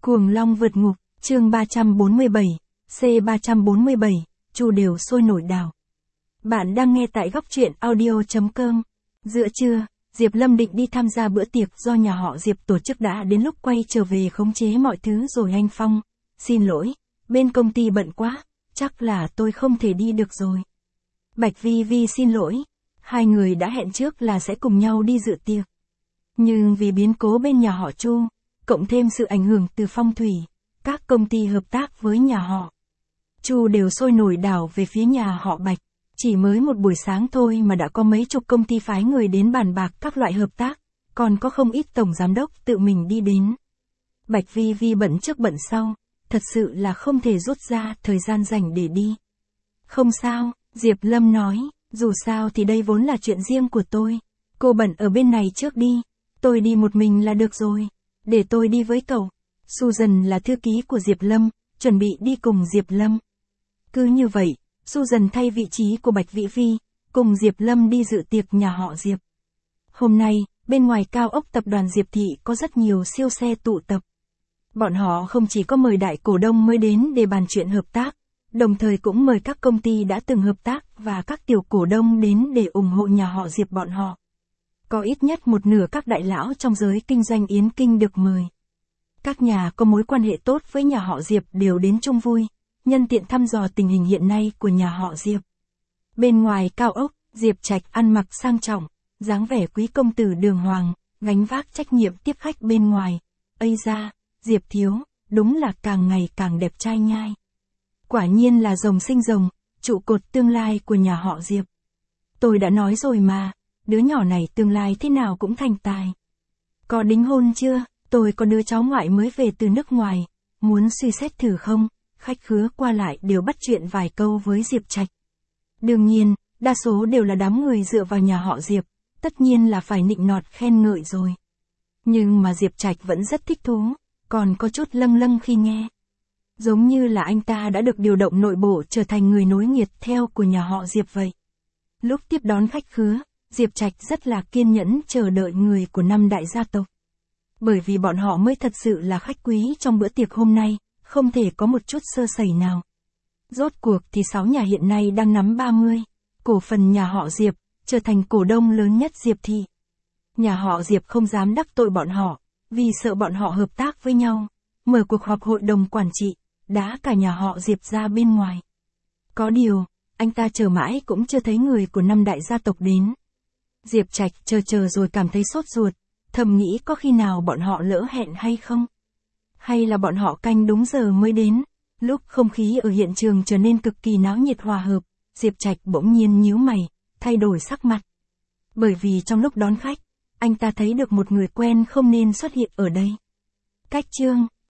Cuồng long vượt ngục, chương 347, C347, Chu đều sôi nổi đào. Bạn đang nghe tại góc truyện audio.com. Giữa trưa, Diệp Lâm định đi tham gia bữa tiệc do nhà họ Diệp tổ chức đã đến lúc quay trở về khống chế mọi thứ rồi. Anh Phong, xin lỗi, bên công ty bận quá, chắc là tôi không thể đi được rồi. Bạch Vi Vi xin lỗi, hai người đã hẹn trước là sẽ cùng nhau đi dự tiệc. Nhưng vì biến cố bên nhà họ Chu, cộng thêm sự ảnh hưởng từ phong thủy, các công ty hợp tác với nhà họ Chu đều sôi nổi đảo về phía nhà họ Bạch. Chỉ mới một buổi sáng thôi mà đã có mấy chục công ty phái người đến bàn bạc các loại hợp tác, còn có không ít tổng giám đốc tự mình đi đến. Bạch Vi Vi bận trước bận sau, thật sự là không thể rút ra thời gian rảnh để đi. Không sao, Diệp Lâm nói, dù sao thì đây vốn là chuyện riêng của tôi. Cô bận ở bên này trước đi, tôi đi một mình là được rồi. Để tôi đi với cậu. Susan là thư ký của Diệp Lâm, chuẩn bị đi cùng Diệp Lâm. Cứ như vậy, Susan thay vị trí của Bạch Vĩ Vi, cùng Diệp Lâm đi dự tiệc nhà họ Diệp. Hôm nay, bên ngoài cao ốc tập đoàn Diệp Thị có rất nhiều siêu xe tụ tập. Bọn họ không chỉ có mời đại cổ đông mới đến để bàn chuyện hợp tác, đồng thời cũng mời các công ty đã từng hợp tác và các tiểu cổ đông đến để ủng hộ nhà họ Diệp bọn họ. Có ít nhất một nửa các đại lão trong giới kinh doanh Yến Kinh được mời. Các nhà có mối quan hệ tốt với nhà họ Diệp đều đến chung vui, nhân tiện thăm dò tình hình hiện nay của nhà họ Diệp. Bên ngoài cao ốc, Diệp Trạch ăn mặc sang trọng, dáng vẻ quý công tử đường hoàng, gánh vác trách nhiệm tiếp khách bên ngoài. Ây da, Diệp thiếu, đúng là càng ngày càng đẹp trai nhai. Quả nhiên là rồng sinh rồng, trụ cột tương lai của nhà họ Diệp. Tôi đã nói rồi mà, đứa nhỏ này tương lai thế nào cũng thành tài. Có đính hôn chưa? Tôi có đứa cháu ngoại mới về từ nước ngoài, muốn suy xét thử không? Khách khứa qua lại đều bắt chuyện vài câu với Diệp Trạch. Đương nhiên, đa số đều là đám người dựa vào nhà họ Diệp, tất nhiên là phải nịnh nọt khen ngợi rồi. Nhưng mà Diệp Trạch vẫn rất thích thú, còn có chút lâng lâng khi nghe. Giống như là anh ta đã được điều động nội bộ trở thành người nối nghiệp theo của nhà họ Diệp vậy. Lúc tiếp đón khách khứa, Diệp Trạch rất là kiên nhẫn chờ đợi người của năm đại gia tộc. Bởi vì bọn họ mới thật sự là khách quý trong bữa tiệc hôm nay, không thể có một chút sơ sẩy nào. Rốt cuộc thì 6 nhà hiện nay đang nắm 30, cổ phần nhà họ Diệp, trở thành cổ đông lớn nhất Diệp Thị. Nhà họ Diệp không dám đắc tội bọn họ, vì sợ bọn họ hợp tác với nhau, mở cuộc họp hội đồng quản trị, đá cả nhà họ Diệp ra bên ngoài. Có điều, anh ta chờ mãi cũng chưa thấy người của năm đại gia tộc đến. Diệp Trạch chờ rồi cảm thấy sốt ruột, thầm nghĩ có khi nào bọn họ lỡ hẹn hay không? Hay là bọn họ canh đúng giờ mới đến? Lúc không khí ở hiện trường trở nên cực kỳ náo nhiệt hòa hợp, Diệp Trạch bỗng nhiên nhíu mày, thay đổi sắc mặt. Bởi vì trong lúc đón khách, anh ta thấy được một người quen không nên xuất hiện ở đây. Cách chương,